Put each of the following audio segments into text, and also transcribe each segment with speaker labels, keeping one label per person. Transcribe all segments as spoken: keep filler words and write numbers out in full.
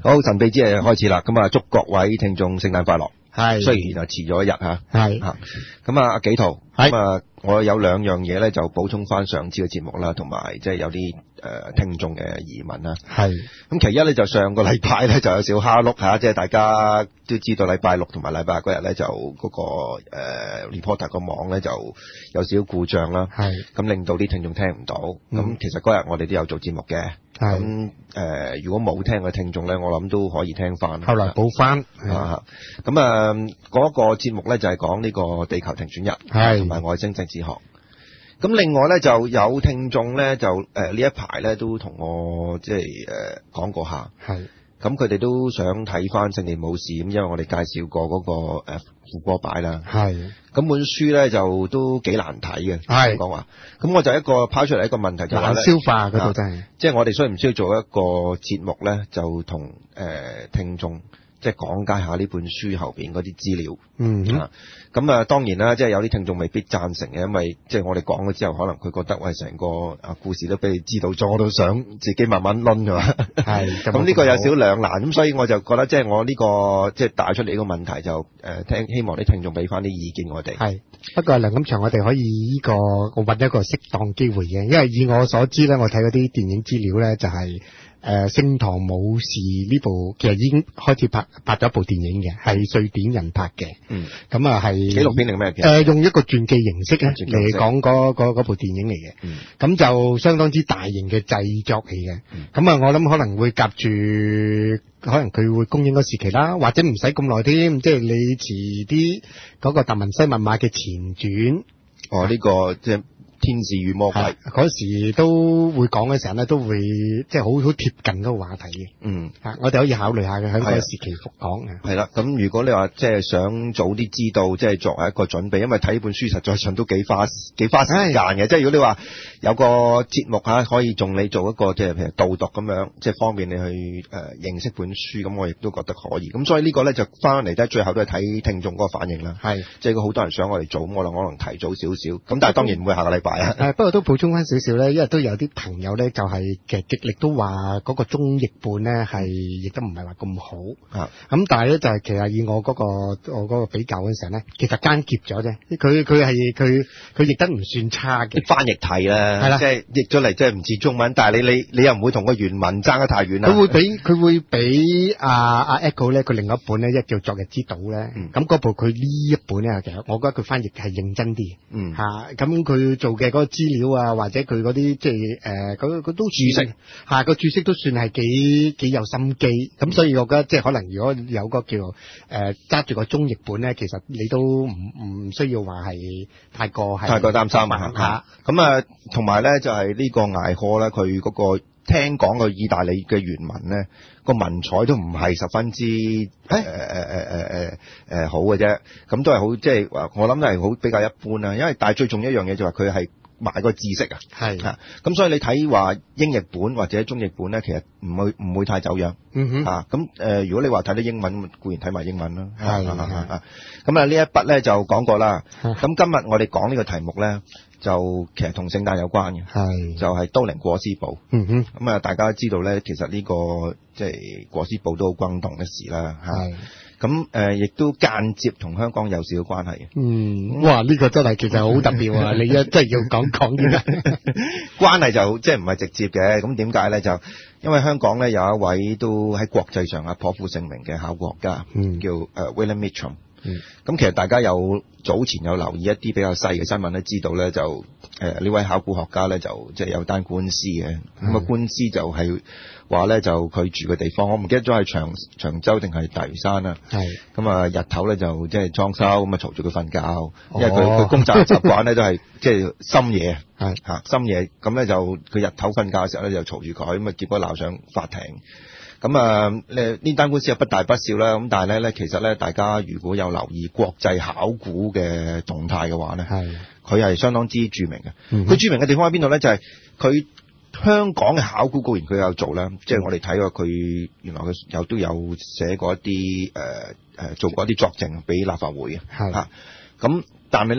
Speaker 1: 好，神秘之夜開始啦，咁啊祝各位聽眾聖誕快樂。係，雖然啊遲咗一日嚇。係。嚇，咁啊阿紀陶，咁啊我有兩樣嘢咧就補充翻上次嘅節目啦，同埋即係有啲誒、呃、聽眾嘅疑問啦。係。咁其一咧就上個禮拜咧就有少蝦碌嚇，即係大家都知道禮拜六同埋禮拜日嗰日咧就嗰、那個、呃、reporter 個網咧就有少少故障啦。係。咁令到啲聽眾聽唔到。咁、嗯、其實嗰日我哋都有做節目嘅。咁誒、呃，如果冇聽嘅聽眾咧，我諗都可以聽翻。後來補翻。啊，咁啊，嗰、那個節目咧就係講呢個地球停轉日，係同埋外星政治學。咁另外咧就有聽眾咧就誒、呃、呢一排咧都同我即係誒講過下。係。咁佢哋都想睇翻聖地武士，咁因為我哋介紹過嗰、那個誒副歌擺啦。係。咁本書咧就都幾難睇嘅。係。講話，咁我就一個拋出嚟一個問題就係、是、難消化嗰度真係。即係我哋需唔需要做一個節目咧，就同誒、呃、聽眾即係講解下呢本書後邊嗰啲資料。嗯哼。咁啊，當然啦，即係有啲聽眾未必贊成嘅，因為即係我哋講咗之後，可能佢覺得喂成個啊故事都俾你知道咗，我都想自己慢慢攆㗎嘛。係。咁呢個有少兩難，咁所以我就覺得即係我呢、這個即係帶出嚟呢個問題就誒聽、呃，希望啲聽眾俾翻啲意見我哋。係。不過梁錦祥，我哋可以呢、這個我揾一個適當機會嘅，因為以我所知咧，我睇嗰啲電影資料咧就係、是。誒、呃，聖堂武士呢部其實已經開始拍拍咗一部電影嘅，係瑞典人拍嘅。嗯，咁啊係紀錄片定咩片？誒、呃，用一個傳記形式咧嚟講嗰嗰部電影嚟嘅。嗯，咁就相當之大型嘅製作嚟嘅。咁、嗯、啊，我諗可能會夾住，可能佢會公映嗰時期啦，或者唔使咁耐添，即係你遲啲嗰個達文西密碼嘅前傳。哦，呢、這個即係。天使與魔鬼嗰時都會講嘅時候咧，都會即係好好貼近嗰個話題嘅。嗯，啊，我哋可以考慮下嘅喺嗰個時期復講嘅。係啦，咁如果你話即係想早啲知道，即係作為一個準備，因為睇呢本書實在上都幾花幾花時間嘅。即係如果你話有個節目嚇可以仲你做一個即係譬如導讀咁樣，即係方便你去誒、呃、認識本書，咁我亦都覺得可以。咁所以呢個咧就翻嚟咧，最後都係睇聽眾嗰個反應啦。係，即係如果好多人想我哋做，咁我哋可能提早少少。咁但係當然唔會下個禮拜。誒，不過都補充翻少少咧，因為都有啲朋友咧，就係、是、其實極力都話嗰個中譯本咧係譯得唔係話咁好。啊，咁但係咧就係、是、其實以我嗰、那個我嗰個比較嗰陣時咧，其實間接咗啫。佢佢係佢佢譯得唔算差嘅。翻譯題啦，係啦，即係譯咗嚟即係唔似中文，但係你你你又唔會同個原文爭得太遠啦。佢會俾佢會俾阿阿 Echo 咧，佢另外一本咧，一叫《昨日之島》咧。咁、嗯、嗰部佢呢一本咧，其實我覺得佢翻譯係認真啲。嗯，嚇、啊，咁佢做嘅嗰個資料啊，或者佢嗰啲即係誒，佢佢都注釋嚇個注釋都算係幾幾有心機。咁、嗯、所以我覺得即係可能如果有個叫誒揸住個中譯本咧，其實你都唔唔需要話係太過係太過擔心嚇。咁啊，同埋咧就係、是、呢個艾科咧，佢嗰個聽講個意大利嘅原文咧，個文采都唔係十分之誒誒誒誒誒誒好嘅啫。咁都係好即係話，我諗係好比較一般啦。因為但係最重要一樣嘢就係佢係埋個知識啊，係啊，咁所以你睇話英譯本或者中譯本咧，其實唔會唔會太走樣。嗯哼，啊，咁誒、呃，如果你話睇啲英文，固然睇埋英文啦。係啊，咁啊呢一筆咧就講過啦。咁今日我哋講呢個題目咧，就其實同聖誕有關嘅，係就係、是、都靈裹屍布。嗯哼，咁啊大家知道咧，其實呢、這個即係裹屍布都好轟動嘅事啦。係。咁誒，亦、呃、都間接同香港有少少關係嘅。嗯，哇！呢、這個真係其實好特別啊！你一真係要講講啲關係就即係唔係直接嘅。咁點解咧？就因為香港咧有一位都喺國際上啊頗負盛名嘅考古學家，嗯、叫誒、呃、William Meacham。嗯，咁其實大家有早前有留意一啲比較細嘅新聞咧，知道咧就誒呢、呃、位考古學家咧就即係有單官司嘅。咁、嗯、啊官司就係話咧就佢住嘅地方，我唔記得咗係長長洲定係大嶼山啦。係咁啊日頭咧就即係裝修，咁啊嘈住佢瞓覺，哦、因為佢佢工作嘅習慣咧都係即係深夜係嚇深夜，咁咧就佢日頭瞓覺嘅時候咧就嘈住佢，咁啊結果鬧上法庭。咁啊，呢呢單官司又不大不小啦。咁但係咧咧，其實咧，大家如果有留意國際考古嘅動態嘅話咧，係佢係相當之著名嘅。佢、嗯、著名嘅地方喺邊度咧？就係、是、佢香港嘅考古固然佢有做啦，即、嗯、係、就是、我哋睇過佢原來佢有都有寫過一啲誒誒做過一啲作證俾立法會嘅。係嚇咁，但係咧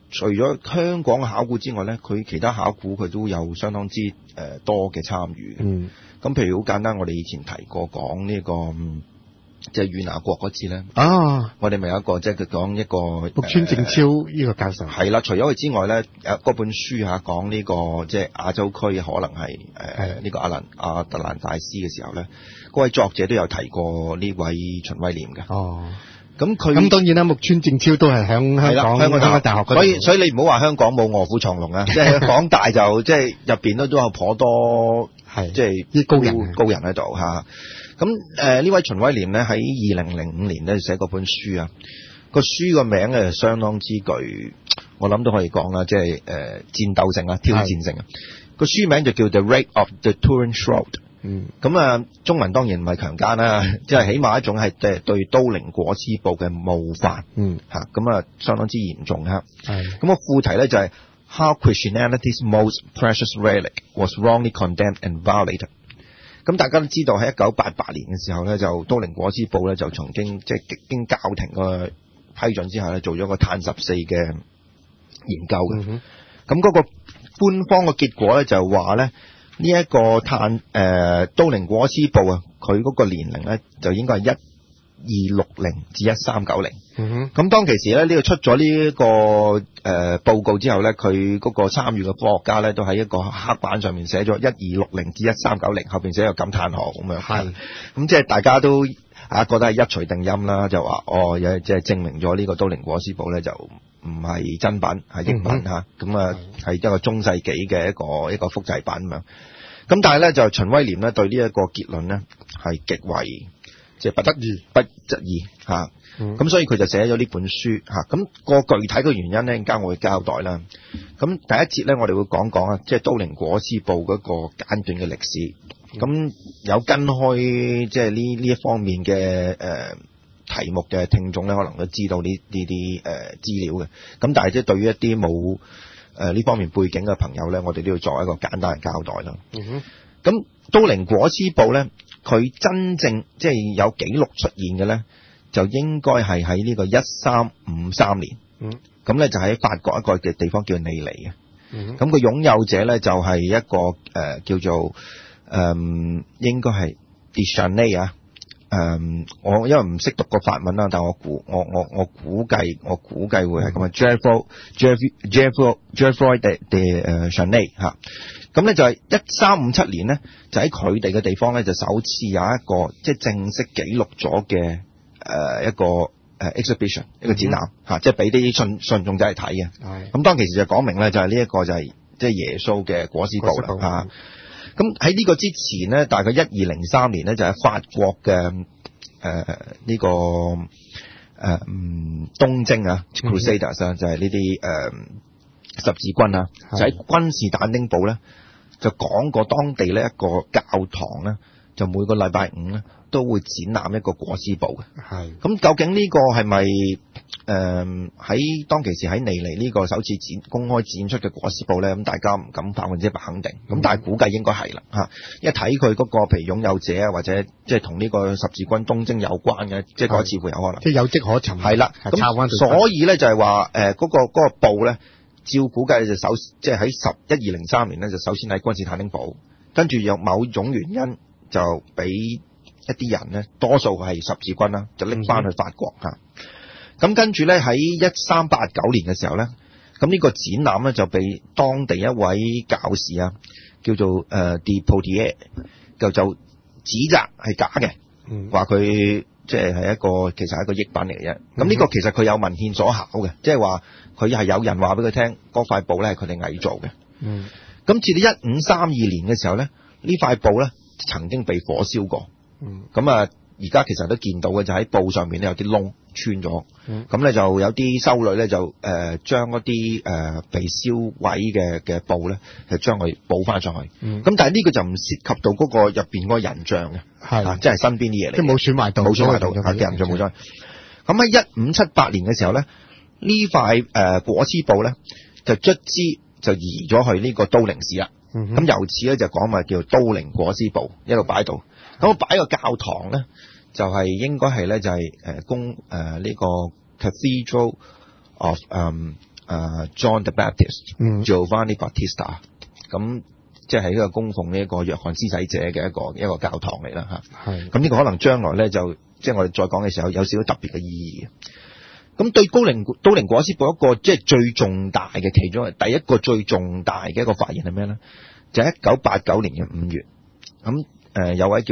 Speaker 1: 除咗香港嘅考古之外咧，佢其他考古佢都有相當之誒、呃、多嘅參與。嗯，咁譬如好簡單，我哋以前提過講呢、這個。即係與那國嗰次咧，啊，我哋咪有一個即係佢講一個
Speaker 2: 木村正超呢個教授，
Speaker 1: 係、呃、啦。除咗佢之外咧，有嗰本書嚇講呢個即係亞洲區可能係誒呢個阿蘭亞特蘭大斯嘅時候咧，嗰位作者都有提過呢位秦威廉嘅。哦，咁佢
Speaker 2: 咁當然啦，木村正超都係響香港香港大學，
Speaker 1: 所以所以你唔好話香港冇臥虎藏龍啊，即係港大就即係入邊都都有頗多係即係
Speaker 2: 啲高人
Speaker 1: 高人喺度嚇。咁誒呢位秦威廉咧喺二零零五年咧寫過本書啊，個書個名咧相當之具，我諗都可以講啦，即係誒戰鬥性啊，挑戰性啊。個書名就叫 The Rape of the Turin Shroud。嗯。咁啊，中文當然唔係強姦啦，即係起碼一種係即係對都靈裹屍布嘅冒犯。嗯。嚇，咁啊相當之嚴重嚇。係。咁個副題咧就係 How Christianity's most precious relic was wrongly condemned and violated。咁大家都知道喺一九八八年嘅時候咧，就都靈裹屍布咧就曾經即係經教廷嘅批准之下咧，做咗個碳十四嘅研究嘅。咁、嗯、嗰個官方嘅結果咧就話咧，呢、這、一個碳誒、呃、都靈裹屍布啊，佢嗰個年齡咧就應該係一二六零至一三九零。咁、嗯、當其時咧，呢、這個出咗呢一個誒、呃、報告之後咧，佢嗰個參與嘅科學家咧都喺一個黑板上面寫咗一二六零至一三九零，後邊寫個感嘆號咁樣。係，咁即係大家都啊覺得係一錘定音啦，就話哦，有即係證明咗呢個都靈裹屍布咧就唔係真品，係譯品嚇。咁啊係一個中世紀嘅一個一個複製品咁樣。咁但係咧就秦威廉咧對呢一個結論咧係極為即係不得意不質疑嚇。咁、嗯、所以佢就寫咗呢本書嚇，咁、那個具體嘅原因咧，陣間我會交代啦。咁第一節咧，我哋會講講啊，即係都靈裹屍布嗰個簡短嘅歷史。咁有跟開即係呢呢一方面嘅誒、呃、題目嘅聽眾咧，可能都知道呢呢啲誒資料嘅。咁但係即係對於一啲冇誒呢方面背景嘅朋友咧，我哋都要作一個簡單嘅交代啦。咁、嗯、都靈裹屍布咧，佢真正即係有記錄出現嘅咧，就應該係喺呢個一三五三年，咁、嗯、咧就喺法國一個嘅地方叫尼尼嘅，咁、嗯、個擁有者咧就係一個誒、呃、叫做誒、呃、應該係 Deschanel 啊，誒我因為唔識讀個法文啦，但我估我我我估計我估計會係咁啊 Geoffroy Geoffroy Geoffroy de de 誒 Chanel 嚇，咁咧就係一三五七年咧，就喺佢哋嘅地方咧就首次有一個即係、就是、正式記錄咗嘅。誒、呃、一個誒、呃、exhibition 一個展覽嚇，即係俾啲信信眾仔嚟睇嘅。係咁當其時就講明咧，就係呢一個就係即係耶穌嘅裹屍布啦嚇。咁喺呢個之前咧，大概一二零三年咧，就喺法國嘅誒呢個誒嗯東征啊 Crusaders 啊，就係呢啲誒十字軍啊，就喺君士坦丁堡咧就講過當地咧一個教堂咧，就每個禮拜五咧都會展覽一個裹屍布嘅。係咁，究竟呢個係咪誒喺當其時喺尼尼呢個首次展公開展出嘅裹屍布咧？咁大家唔敢百分之一百肯定，咁、嗯、但係估計應該係啦嚇。一睇佢嗰個譬如擁有者啊，或者即係同呢個十字軍東征有關嘅，即係嗰次會有可能。即係有跡可尋。係啦，咁所以咧就係話誒嗰個嗰、嗰個布咧，照估計就首即係喺十一二零三年咧，就首先喺君士坦丁堡，跟住有某種原因，就俾一啲人咧，多數係十字軍啦，就拎翻去法國嚇。咁、嗯、跟住咧喺一三八九年嘅時候咧，咁呢個展覽咧就被當地一位教士啊，叫做誒 De Poitiers 就就指責係假嘅，話佢即係係一個其實係一個譯品嚟嘅啫。咁、嗯、呢個其實佢有文獻所考嘅，即係話佢係有人話俾佢聽，嗰塊布咧係佢哋偽造嘅。嗯。咁至到一五三二年嘅時候咧，呢塊布咧曾經被火燒過。嗯。咁啊，而家其實都見到嘅就喺布上面咧有啲窿穿咗。嗯。咁咧就有啲修女咧就誒將嗰啲誒被燒毀嘅嘅布咧，就將佢補翻上去。嗯。咁但係呢個就唔涉及到嗰個入邊嗰個人像嘅。係。啊，即係身邊啲嘢嚟。即係冇損壞到。冇損壞到。係嘅人像冇咗。咁喺一五七八年嘅時候咧，呢塊誒裹屍布咧就卒之就移咗去呢個都靈市啦。咁、嗯、由此咧就講埋叫做都靈裹屍布一路擺喺度。咁我擺個教堂咧就係、是、應該係咧就係誒供誒呢個 Cathedral of 誒、um, 呃、John the Baptist、嗯、Giovanni Battista， 咁即係一個供奉呢一個約翰施洗者嘅一個一個教堂嚟啦嚇。係。咁呢個可能將來咧就即係我哋再講嘅時候有少少特別嘅意義。咁對都靈都靈裹屍布一個即係最重大嘅其中第一個最重大嘅一個發現係咩咧？就係一九八九年嘅五月，咁誒、呃、有位叫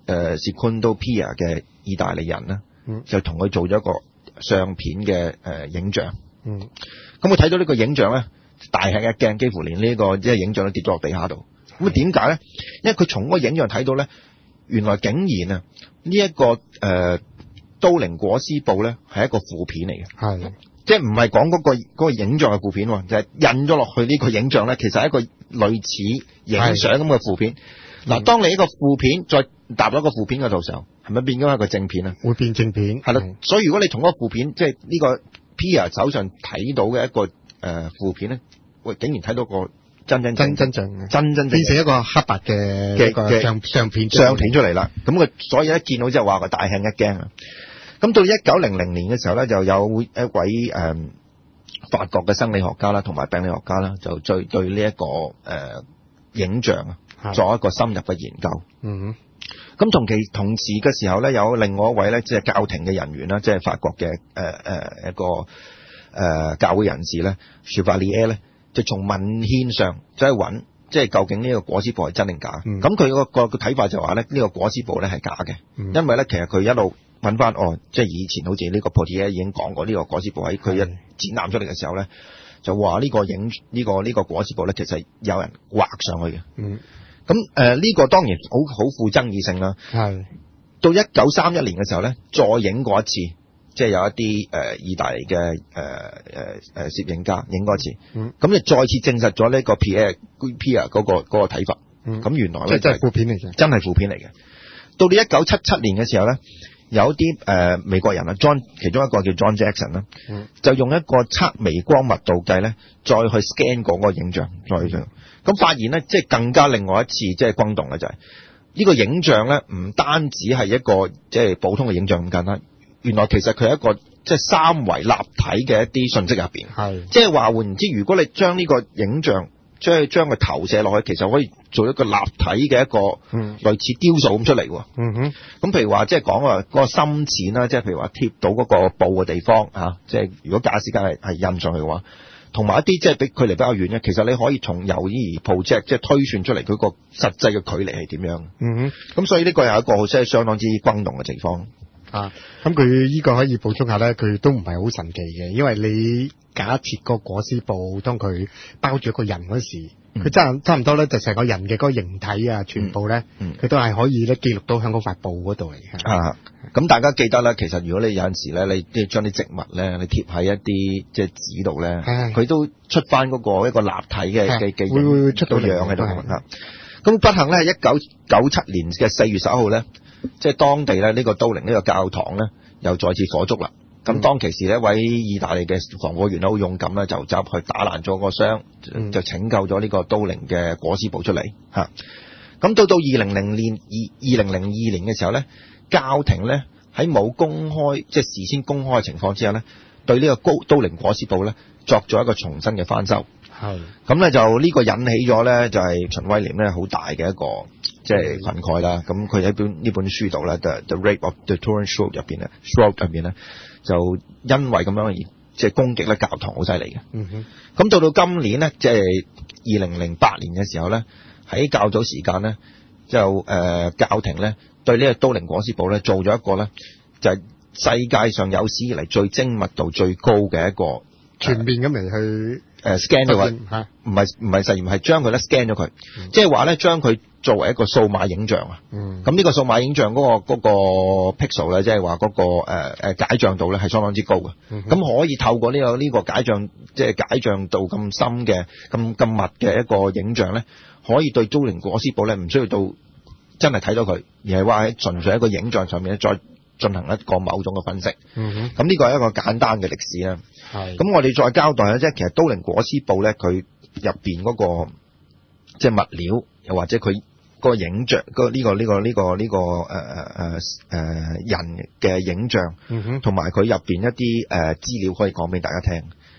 Speaker 1: Secondo Pia 嘅意大利人咧、嗯，就同佢做咗一個相片嘅誒、呃、影像。嗯，咁佢睇到呢個影像咧，大吃一驚，幾乎連呢、這個即係影像都跌咗落地下度。咁啊點解咧？因為佢從嗰個影像睇到咧，原來竟然啊呢一個誒。呃都靈裹屍布咧係一個負片嚟嘅，係即係唔係講嗰個嗰個影像嘅負片，就係印咗落去呢個影像咧，其實係一個類似影相咁嘅負片。嗱，當你呢個負片再搭咗個負片嗰度時候，係咪變咗一個正片啊？會變正片，係啦。所以如果你從嗰個負片，即係呢個 Pia 手上睇到嘅一個誒負片咧，喂，竟然睇到個真真真真正真真變成一個黑白嘅嘅嘅相相片相片出嚟啦。咁佢所以一見到之後話個大吃一驚啊！咁到一九零零年嘅時候咧，就有一位誒、嗯、法國嘅生理學家啦，同埋病理學家啦，就對對呢、這、一個誒、呃、影像啊，作一個深入嘅研究。嗯，咁同期同時嘅時候咧，有另外一位咧，即係教廷嘅人員啦，即係法國嘅誒誒一個誒、呃、教會人士咧 Chevalier 咧，就從文獻上走去揾，即係究竟呢個裹屍布係真定假？咁佢個個個睇法就話咧，呢個裹屍布咧係假嘅、嗯，因為咧其實佢一路揾翻哦，即係以前好似呢個 Portier 已經講過，呢個裹屍布喺佢一展覽出嚟嘅時候咧，就話呢個影呢個呢個裹屍布咧，其實有人畫上去嘅。嗯，咁誒呢個當然好好富爭議性啦。係到一九三一年嘅時候咧，再影過一次，即係有一啲誒、呃、意大利嘅誒誒誒攝影家影過一次。嗯，咁就再次證實咗呢個 Pierre Pia 嗰個嗰個睇法。嗯，咁原來咧即係負片嚟嘅，真係負片嚟嘅。到你一九七七年嘅時候咧。有啲誒、呃、美國人啊 ，John 其中一個叫 John Jackson 啦、嗯，就用一個測微光密度計咧，再去 scan 嗰個影像，再去咁發現咧，即係更加另外一次即係轟動嘅就係、是、呢、這個影像咧，唔單止係一個即係普通嘅影像咁簡單，原來其實佢係一個即係三維立體嘅一啲信息入邊，係即係話換言之，如果你將呢個影像即係將佢投射落去，其實可以做一個立體嘅一個類似雕塑咁出嚟喎。嗯哼，咁譬如話即係講話嗰個深淺啦，即係譬如話貼到嗰個布嘅地方嚇，即係如果假時間係係印上去嘅話，同埋一啲即係比距離比較遠嘅，其實你可以從由依而 project 即係推算出嚟佢個實際嘅距離係點樣。嗯哼，咁所以呢個又係一個即係相當之轟動嘅地方。啊，咁佢呢個可以補充下咧，佢都唔係好神奇嘅，因為你假設個裹屍布當佢包住一個人嗰時，佢、嗯、差差唔多咧，就成個人嘅嗰個形體啊，全部咧，佢、嗯嗯、都係可以咧記錄到香港塊布嗰度嚟嘅。啊，咁大家記得啦，其實如果你有陣時咧，你即係將啲植物咧，你貼喺一啲即係紙度咧，佢都出翻嗰個一個立體嘅嘅嘅會會出到樣喺度啊。咁不幸咧，一九九七年嘅四月十一號咧。即係當地咧，呢個都靈呢個教堂咧，又再次火燭啦。咁、嗯、當其時呢，一位意大利嘅防火員咧，好勇敢咧，就走去打爛咗個箱，嗯、就拯救咗呢個都靈嘅裹屍布出嚟嚇。咁到到二零零年二二零零二年嘅時候咧，教廷咧喺冇公開即係事先公開嘅情況之下咧，對呢個高都靈裹屍布咧作咗一個重新嘅翻修。係咁咧，就呢個引起咗咧，就係、是、秦威廉咧好大嘅一個即係憤慨啦。咁佢喺本呢本書度咧，《The The Rape of the Turin Shroud》入邊咧 ，Shroud 入邊咧，就因為咁樣而即係攻擊咧教堂好犀利嘅。嗯哼。咁到到今年咧，即係二零零八年嘅時候咧，喺較早時間咧，就誒、呃、教廷咧對呢個都靈裹屍布咧做咗一個咧，就係、是、世界上有史以嚟最精密度最高嘅一個全面咁嚟去。誒 scan 咗佢，唔係唔係實驗，係將佢咧 scan 咗佢，即係話咧將佢作為一個數碼影像啊。咁、嗯、呢個數碼影像嗰、嗰個嗰、嗰個 pixel 咧，即係話嗰個誒、呃、解像度咧係相當之高嘅。咁、嗯、可以透過呢、呢個呢、呢個解像，即係解像度咁深嘅、咁咁密嘅一個影像咧，可以對都靈裹屍布咧唔需要到真係睇到佢，而係話喺純粹一個影像上面咧再進行一個某種嘅分析。咁、嗯、呢個係一個簡單嘅歷史啦。係，咁我哋再交代下啫。其實都靈裹屍布咧，佢入邊嗰個即係物料，又或者佢嗰個影像，嗰、呢個呢、呢個呢、呢個呢、呢個誒誒誒人嘅影像，同埋佢入邊一啲誒資料可以講俾大家聽。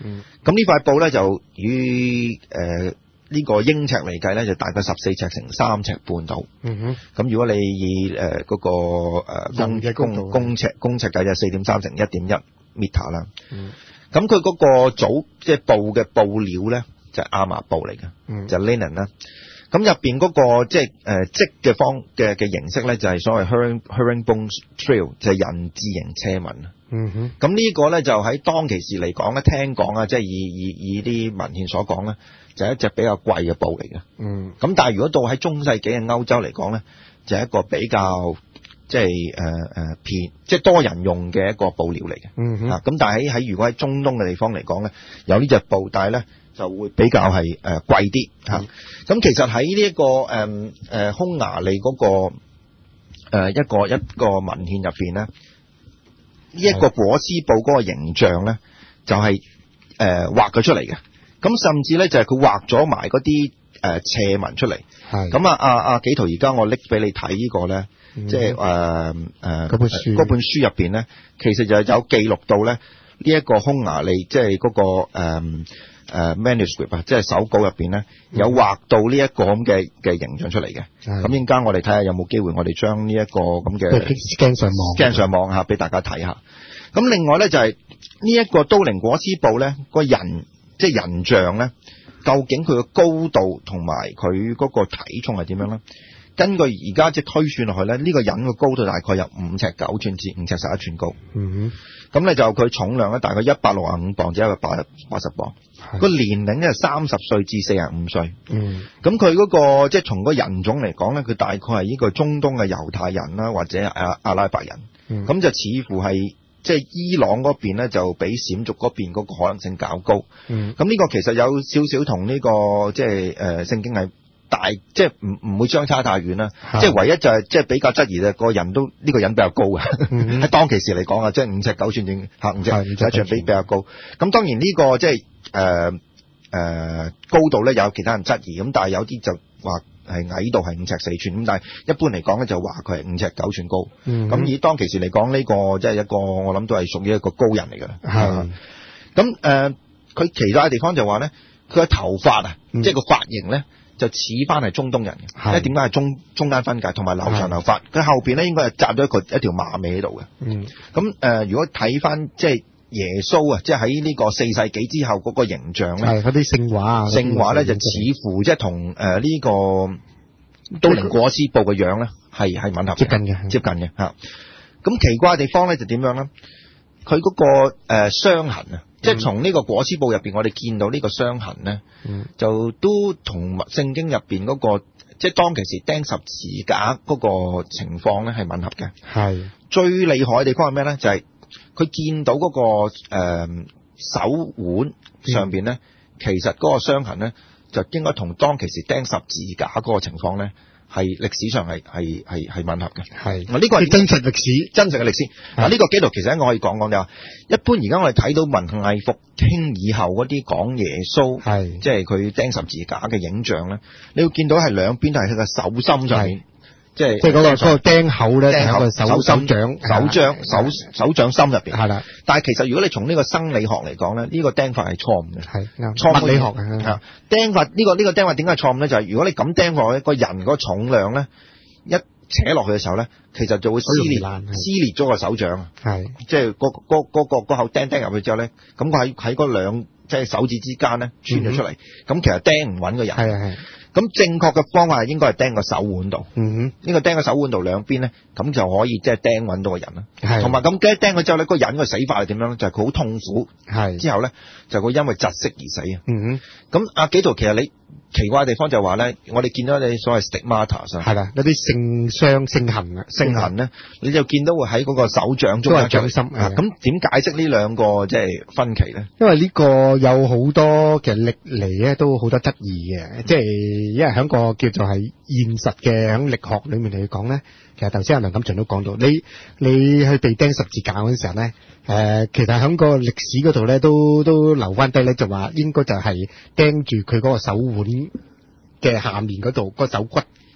Speaker 1: 嗯，咁呢塊布咧就與誒呢個英尺嚟計咧，就大概十四尺乘三尺半度。嗯哼，咁如果你以誒嗰、呃那個誒公嘅公公尺公尺計就四點三乘一點一 meter 啦。嗯，咁佢嗰個組即係布嘅布料咧就係亞麻布嚟嘅，嗯，就 linen 啦。咁入邊嗰個即係誒織嘅方嘅嘅形式咧，就係所謂 herring herringbone trill，就係人字形車紋。嗯哼，咁呢個咧就喺當其時嚟講咧，聽講啊，即係以以以啲文獻所講咧，就係一隻比較貴嘅布嚟嘅。嗯，咁但係如果到喺中世紀嘅歐洲嚟講咧，就係一個比較即係誒誒偏即係多人用嘅一個布料嚟嘅。嗯哼，啊咁但係喺喺如果喺中東嘅地方嚟講咧，有呢隻布，但係咧就會比較係誒貴啲嚇。咁、嗯、其實喺呢一個誒誒匈牙利嗰個誒一個一個文獻入邊咧，呢一個裹屍布嗰個形象咧，就係誒畫咗出嚟嘅。咁甚至咧就係佢畫咗埋嗰啲誒斜紋出嚟。係咁啊啊啊紀陶，而家我拎俾你睇呢個咧，即係誒誒嗰本書嗰本書入邊咧，其實就有記錄到咧呢一個匈牙利即係嗰個誒。呃誒、uh, manuscript 啊，即係手稿入邊咧，有畫到呢一個咁嘅嘅形象出嚟嘅。咁陣間我哋睇下有冇機會，我哋將呢一個咁嘅 scan 上網 scan 上網嚇，俾大家睇下。咁另外咧就係呢一個都靈裹屍布咧，個人即係人像咧，究竟佢嘅高度同埋佢嗰個體重係點樣咧？根據而家即係推算落去咧，呢、這個人嘅高度大概有五尺九寸至五尺十一寸高。嗯哼，咁咧就佢重量咧大概一百六十五磅至一百八八十磅。個年齡咧係三十歲至四十五歲。嗯，咁佢嗰個即係從個人種嚟講咧，佢大概係呢個中東嘅猶太人啦，或者阿阿拉伯人。嗯，咁就似乎係即係伊朗嗰邊咧，就比閃族嗰邊嗰個可能性較高。嗯，咁呢個其實有少少同呢個即係誒聖經係。大即係唔唔會相差太遠啦，即係唯一就係即係比較質疑嘅個人都呢、呢個人比較高嘅，喺、嗯、當其時嚟講啊，即係五尺九寸定嚇五尺五尺一寸比比較高。咁當然呢個即係誒誒高度咧有其他人質疑，咁但係有啲就話係矮度係五尺四寸，咁但係一般嚟講咧就話佢係五尺九寸高。咁、嗯、以當其時嚟講，呢、呢個即係一個我諗都係屬於一個高人嚟㗎啦。係。咁誒，佢、呃、其他嘅地方就話咧，佢嘅頭髮啊，嗯、即係個髮型咧。就似翻係中東人嘅，因為點解係中中間分界，同埋留長頭髮，佢後邊咧應該係紮咗一個一條馬尾喺度嘅。嗯，咁誒、呃，如果睇翻即係耶穌啊，即係喺呢個四世紀之後嗰個形象咧，係嗰啲聖畫啊，聖畫咧就似乎即係同誒呢個都靈裹屍布嘅樣咧係係吻合接近嘅，接近嘅嚇。咁奇怪嘅地方咧就點樣咧？佢嗰、那個誒、呃、傷痕啊！即係從呢個裹屍布入邊，我哋見到呢個傷痕咧、嗯，就都同聖經入邊嗰個即係當其時釘十字架嗰個情況咧係吻合嘅。係最厲害嘅地方係咩咧？就係、是、佢見到嗰、那個誒、呃、手腕上邊咧、嗯，其實嗰個傷痕咧就應該同當其時釘十字架嗰個情況咧。係歷史上係係係係吻合嘅，係呢個係真實歷史，真實嘅歷史。嗱呢個紀陶其實我可以講講就話，一般而家我哋睇到文藝復興以後嗰啲講耶穌，係即係佢釘十字架嘅影像咧，你會見到係兩邊都係佢嘅手心上面。即係即係嗰個嗰個釘口咧，釘口手手掌手掌手手掌心入邊係啦。但係其實如果你從呢個生理學嚟講咧，呢、這個釘法係錯誤嘅，係啱。物理學嘅釘法呢、這個呢、這個釘法點解係錯誤咧？就係、是、如果你咁釘落去，個人嗰個重量咧一扯落去嘅時候咧，其實就會撕裂撕裂咗個手掌。係即係嗰嗰嗰個個口釘釘入去之後咧，咁佢喺喺嗰兩即係手指之間咧穿咗出嚟，咁、嗯、其實釘唔穩個人。係係。咁正確嘅方法係應該係釘個手腕度，嗯哼，呢個釘個手腕度兩邊咧，咁就可以即係釘穩到個人啦。係，同埋咁釘釘佢之後咧，個人個死法係點樣咧？就係佢好痛苦，係之後咧就會因為窒息而死啊。嗯哼，咁阿紀陶其實你奇怪嘅地方就係話咧，我哋見到你所謂 stigmata 係啦，有啲性傷性痕啊，性痕咧，你就見到會喺嗰個手掌中間掌心啊。咁點解釋呢兩個即係分歧咧？因為呢個有好多其實歷嚟咧都好多質疑嘅，即係。因為喺個叫做係現實嘅喺力學裏面嚟講咧，其實頭先阿梁錦祥都講到，你你去被釘十字架嗰陣時候咧，誒、呃，其實喺個歷史嗰度咧都都留翻低咧，就話應該就係釘住佢嗰個手腕嘅下面嗰度，個手骨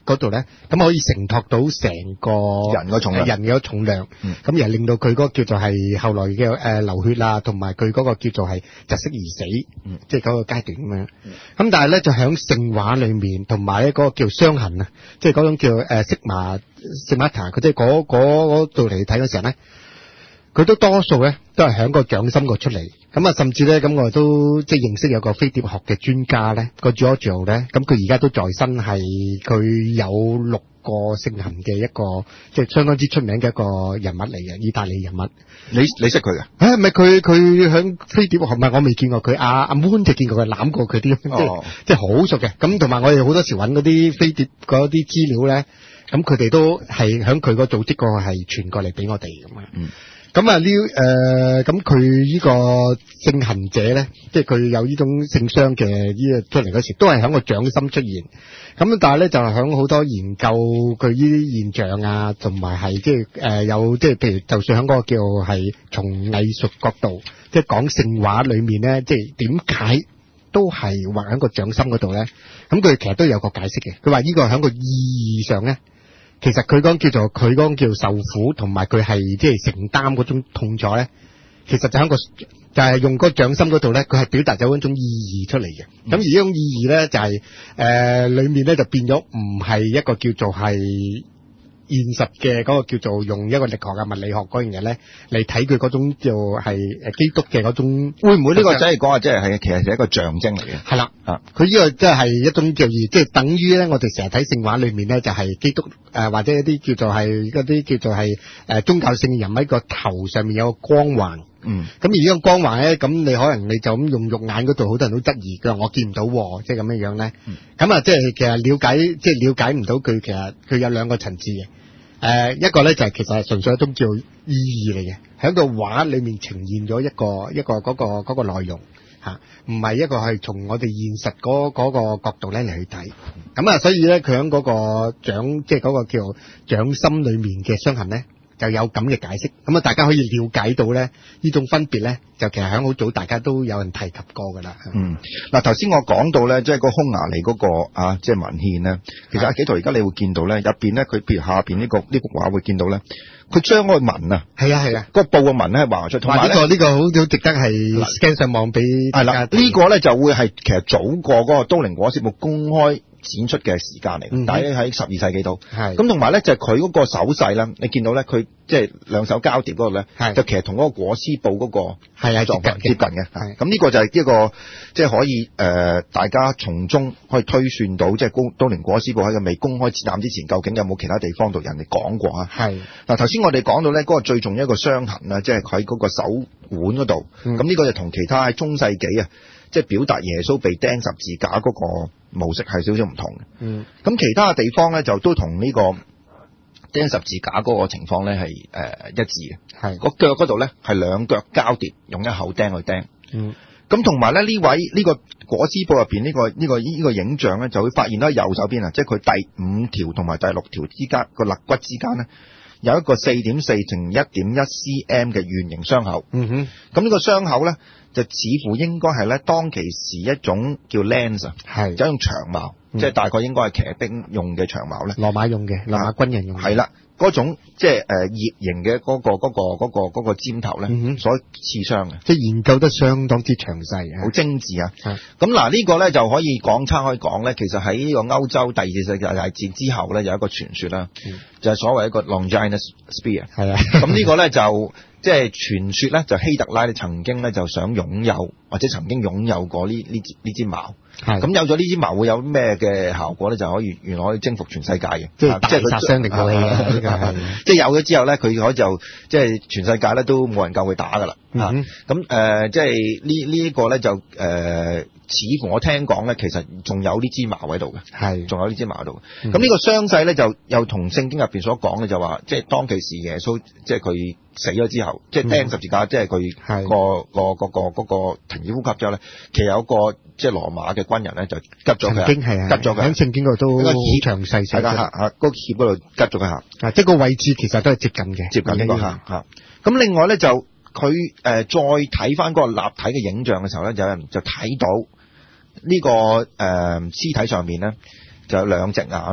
Speaker 2: 嗰度咧，咁可以承托到成個
Speaker 1: 人嘅重量，
Speaker 2: 人嘅重量，咁而係令到佢嗰個叫做係後來嘅誒、呃、流血啊，同埋佢嗰個叫做係窒息而死，嗯、即係嗰個階段咁樣。咁、嗯、但係咧就喺聖畫裏面，同埋咧嗰個叫傷痕啊，即係嗰種叫誒色麻色麻塔，佢即係嗰嗰度嚟睇嘅時候咧。佢都多數咧都係喺個掌心個出嚟，咁啊甚至咧咁我都即係認識有個飛碟學嘅專家咧，個 Giorgio 咧，咁佢而家都在生，係佢有六個聖痕嘅一個即係相當之出名嘅一個人物嚟嘅，意大利人物。
Speaker 1: 你你識佢㗎？
Speaker 2: 誒唔係佢佢喺飛碟學唔係我未見過佢，阿阿 Moon 就見過佢攬過佢啲，即係即係好熟嘅。咁同埋我哋好多時揾嗰啲飛碟嗰啲資料咧，咁佢哋都係喺佢個組織個係傳過嚟俾我哋咁啊。嗯。咁啊呢誒咁佢呢個聖痕者咧，即係佢有呢種聖傷嘅呢個出嚟嗰時，都係喺個掌心出現。咁但係咧就係喺好多研究佢呢啲現象啊，同埋係即係誒有即係譬如就算喺嗰個叫係從藝術角度，即係講聖畫裏面咧，即係點解都係畫喺個掌心嗰度咧？咁佢其實都有個解釋嘅。佢話呢個喺個意義上咧。其實佢講叫做佢講叫受苦，同埋佢係即係承擔嗰種痛楚咧。其實就喺個就係、是、用嗰個掌心嗰度咧，佢係表達咗一種意義出嚟嘅。咁、嗯、而呢種意義咧就係、是、誒、呃、裏面咧就變咗唔係一個叫做係現實嘅嗰個叫做用一個力學啊物理學嗰樣嘢咧嚟睇佢嗰種叫係誒基督嘅嗰種，會唔會呢個真係講話即係係其實係一個象徵嚟嘅？係啦，啊，佢呢個即係一種叫義，即係等於咧我哋成日睇聖畫裏面咧就係、是、基督誒、呃、或者一啲叫做係嗰啲叫做係誒、呃、宗教性人物個頭上面有個光環。嗯，咁而呢個光環咧，咁你可能你就咁用肉眼嗰度，好多人都質疑佢話我見唔到，即係咁樣樣咧。咁啊，即係其實了解，即係了解唔到佢，其實佢有兩個層次嘅。誒、呃，一個咧就係、是、其實係純粹一種叫意義嚟嘅，喺個畫裏面呈現咗一個一個嗰、那個嗰、那個內容吓，唔係一個係從我哋現實嗰嗰個角度咧嚟去睇。咁啊，所以咧佢喺嗰個掌，即係嗰個叫掌心裏面嘅傷痕咧。就有咁嘅解釋，咁啊大家可以了解到咧呢種分別咧，就其實喺好早大家都有人提及過噶啦。嗯，嗱頭先我講到咧，即係個匈牙利嗰個啊，即係文獻咧，其實阿紀陶而家你會見到咧，入邊咧佢譬如下邊呢個呢幅畫會見到咧，佢將嗰個紋啊，係啊係啊，個布嘅紋咧係畫出，同埋呢個呢個好好值得係 scan 上網俾係啦，呢個咧就會係其實早過嗰個都靈裹屍布公開展出嘅時間嚟，大約喺十二世紀度。係咁同埋咧就係佢嗰個手勢咧，你見到咧佢即係兩手交疊嗰個咧，就其實同嗰個裹屍布嗰個係狀況接近嘅。係咁呢個就係一個即係可以誒、呃，大家從中可以推算到，即係都都靈裹屍布喺個未公開展覽之前，究竟有冇其他地方度人哋講過啊？係嗱，頭先我哋講到咧嗰個最重要一個傷痕啊，即係佢喺嗰個手腕嗰度。咁、嗯、呢個就同其他喺中世紀啊，即係表達耶穌被釘十字架嗰個模式係少少唔同嘅。嗯，咁其他嘅地方咧就都同呢個釘十字架嗰個情況咧係誒一致嘅。係個腳嗰度咧係兩腳交疊，用一口釘去釘。嗯，咁同埋咧呢位呢、呢個裹屍布入邊呢個呢、呢個呢、呢個影像咧，就會發現到右手邊啊，即係佢第五條同埋第六條之間個肋骨之間咧，有一個四點四乘一點一 cm 嘅圓形傷口。嗯哼，咁呢個傷口咧就似乎應該係咧當其時一種叫 lance 啊，係就一種長矛，嗯、即係大概應該係騎兵用嘅長矛咧，羅馬用嘅，羅馬軍人用嘅。係啦，嗰種即係誒葉形嘅嗰個嗰、嗰個嗰、嗰個嗰、嗰個尖頭咧、嗯，所刺傷嘅，即係研究得相當之詳細，好精緻啊。咁嗱呢個咧就可以講差可以講咧，其實喺呢個歐洲第二次世界大戰之後咧有一個傳說啦、嗯，就係、是、所謂一個 Longinus Spear。係啊，咁呢個咧就。即係傳說咧，就希特拉咧曾經咧就想擁有或者曾經擁有過呢呢支呢支矛。係咁有咗呢支矛會有咩嘅效果咧？就可以原來可以征服全世界嘅，即係大殺傷力武器啊！呢個係即係有咗之後咧，佢可以就即係全世界咧都冇人夠佢打噶啦。嚇咁誒，即係呢呢一個咧就誒、呃，似乎我聽講咧，其實仲有呢支矛喺度嘅，係仲有呢支矛喺度。咁、嗯、呢個傷勢咧就又同聖經入邊所講嘅就話，即係當其時耶穌即係佢死咗之後，即係釘十字架，嗯、即係佢個個個個嗰個停止呼吸之後咧，其實有個即係羅馬嘅軍人咧就拮咗佢，曾經係啊，拮咗佢喺聖經嗰度都好詳細寫，係啦嚇嚇，嗰個鉗嗰度拮咗佢下，啊，即係個位置其實都係接近嘅，接近呢個下嚇。咁另外咧就佢誒、呃、再睇翻嗰個立體嘅影像嘅時候咧，就有人就睇到呢、這個誒、呃、屍體上面咧就有兩隻眼啦。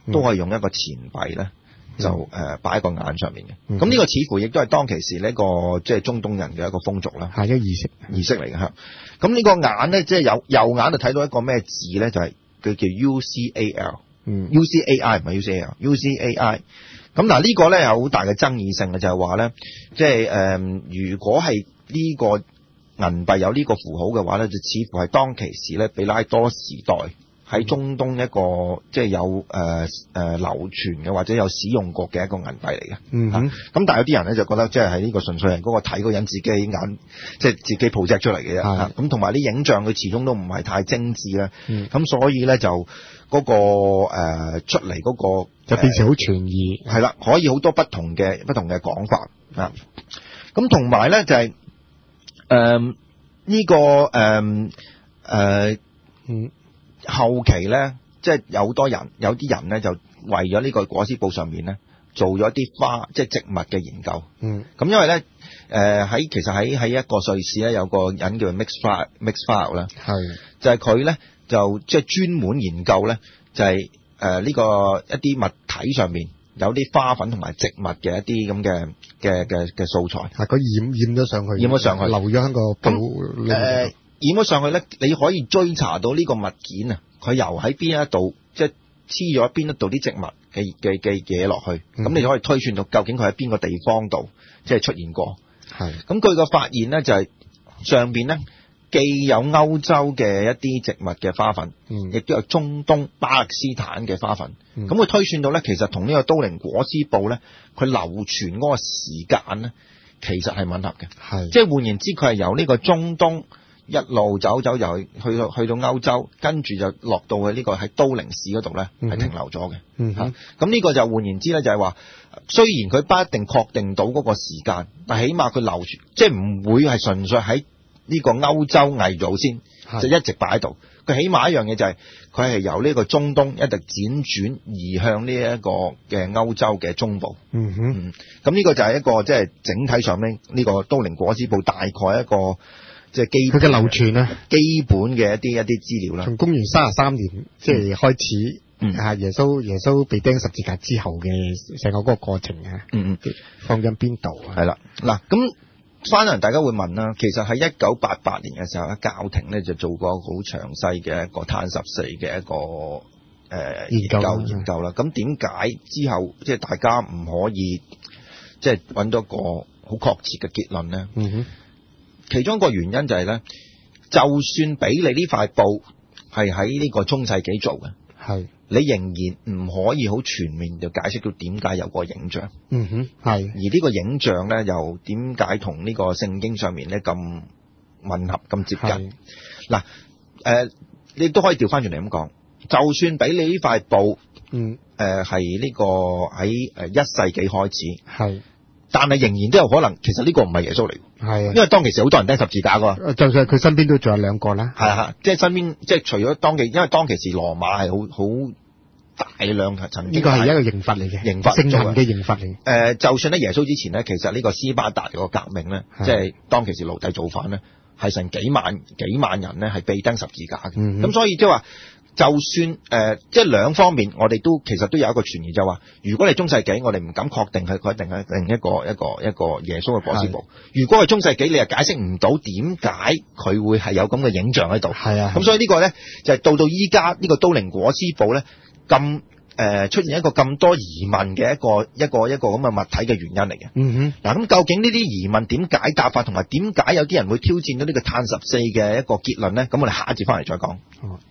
Speaker 1: 都可以用一個錢幣咧。就誒擺喺個眼上面嘅，咁、嗯、呢個似乎亦都係當其時呢個即係中東人嘅一個風俗啦，
Speaker 2: 係一個儀式
Speaker 1: 儀式嚟嘅嚇。咁呢個眼咧，即係右右眼就睇到一個咩字咧，就係、是、佢叫 U C A L，嗯 U C A I 唔係 U C A L，U C A I。咁嗱呢個咧有好大嘅爭議性嘅，就係話咧，即係誒如果係呢個銀幣有呢個符號嘅話咧，就似乎係當其時咧比拉多時代。喺中東一個即係有誒誒、呃呃、流傳嘅或者有使用過嘅一個銀幣嚟嘅，嗯咁、啊、但係有啲人咧就覺得即係喺呢個純粹係嗰個睇嗰個人自己眼，即係自己 project 出嚟嘅啫。咁同埋啲影像佢始終都唔係太精緻啦。咁、嗯、所以咧就嗰、那個誒、呃、出嚟嗰、那個
Speaker 2: 就變成好傳意，
Speaker 1: 係、呃、啦，可以好多不同嘅不同嘅講法啊。咁同埋咧就係誒呢個誒誒、呃呃、嗯。後期咧，即係有好多人，有啲人咧就為咗呢個裹屍布上面咧，做咗啲花，即係植物嘅研究。嗯，咁因為咧，誒、呃、喺其實喺喺一個瑞士咧，有個人叫 Max File Max File 啦，係就係佢咧就即係專門研究咧，就係誒呢個一啲物體上面有啲花粉同埋植物嘅一啲咁嘅嘅嘅嘅素材。係佢染染咗上去，染咗上去，留咗喺個布誒。呃染咗上去咧，你可以追查到呢個物件啊，佢由喺邊一度，即係黐咗邊一度啲植物嘅嘅嘅嘢落去，咁、嗯、你就可以推算到究竟佢喺邊個地方度即係出現過。係，咁佢個發現咧就係、是、上邊咧既有歐洲嘅一啲植物嘅花粉，亦、嗯、都有中東巴勒斯坦嘅花粉。咁、嗯、佢推算到咧，其實同呢個都靈裹屍布咧，佢流傳嗰個時間咧，其實係吻合嘅。係，即係換言之，佢係由呢個中東。一路走走就去去到去到歐洲，跟住就落到去呢個喺都靈市嗰度咧，係停留咗嘅。嗯，咁、啊、呢個就換言之咧，就係話，雖然佢不一定確定到嗰個時間，但起碼佢流傳，即係唔會係純粹喺呢個歐洲偽造先，就一直擺喺度。佢起碼一樣嘢就係、是，佢係由呢個中東一直輾轉移向呢一個嘅歐洲嘅中部。嗯哼，咁、嗯、呢個就係一個即係整體上面呢、這個都靈裹屍布大概一個。即係基佢嘅流傳啦，基本嘅一啲一啲資料啦。從公元三十三年即係開始，嗯啊耶穌耶穌被釘十字架之後嘅成個嗰個過程啊，嗯嗯，放緊邊度啊？係啦，嗱咁翻嚟大家會問啦，其實喺一九八八年嘅時候咧，教廷咧就做過好詳細嘅一個碳十四嘅一個誒、呃、研究研究啦。咁點解之後即係大家唔可以即係揾到一個好確切嘅結論咧？嗯哼。其中一個原因就係咧，就算俾你呢塊布係喺呢個中世紀做嘅，係你仍然唔可以好全面就解釋到點解有個影像。嗯哼，係。而呢個影像咧，又點解同呢個聖經上面咧咁吻合、咁接近？嗱，誒、呃，你都可以調翻轉嚟咁講，就算俾你呢塊布，嗯，誒係呢個喺誒一世紀開始，係。但係仍然都有可能，其實呢個唔係耶穌嚟，係，因為當其時好多人釘十字架㗎，就算係佢身邊都仲有兩個啦，係啊，即係身邊，即係除咗當其，因為當其時羅馬係好好大量曾經，呢個係一個刑罰嚟嘅，刑罰聖人嘅刑罰嚟。誒、呃，就算喺耶穌之前咧，其實呢個斯巴達個革命咧，即係當其時奴隸造反咧，係成幾萬幾萬人咧係被釘十字架嘅，咁、嗯、所以即係話。就算誒、呃，即係兩方面，我哋都其實都有一個傳言，就話、是、如果係中世紀，我哋唔敢確定係佢一定係另一個一個一個耶穌嘅裹屍布。如果係中世紀，你又解釋唔到點解佢會係有咁嘅影像喺度。係啊，咁所以呢個咧就係、是、到到依家呢個都靈裹屍布咧咁誒出現一個咁多疑問嘅一個一個一個咁嘅物體嘅原因嚟嘅。嗯哼，嗱咁究竟呢啲疑問點解答法，同埋點解有啲人會挑戰到呢個碳十四嘅一個結論咧？咁我哋下一節翻嚟再講。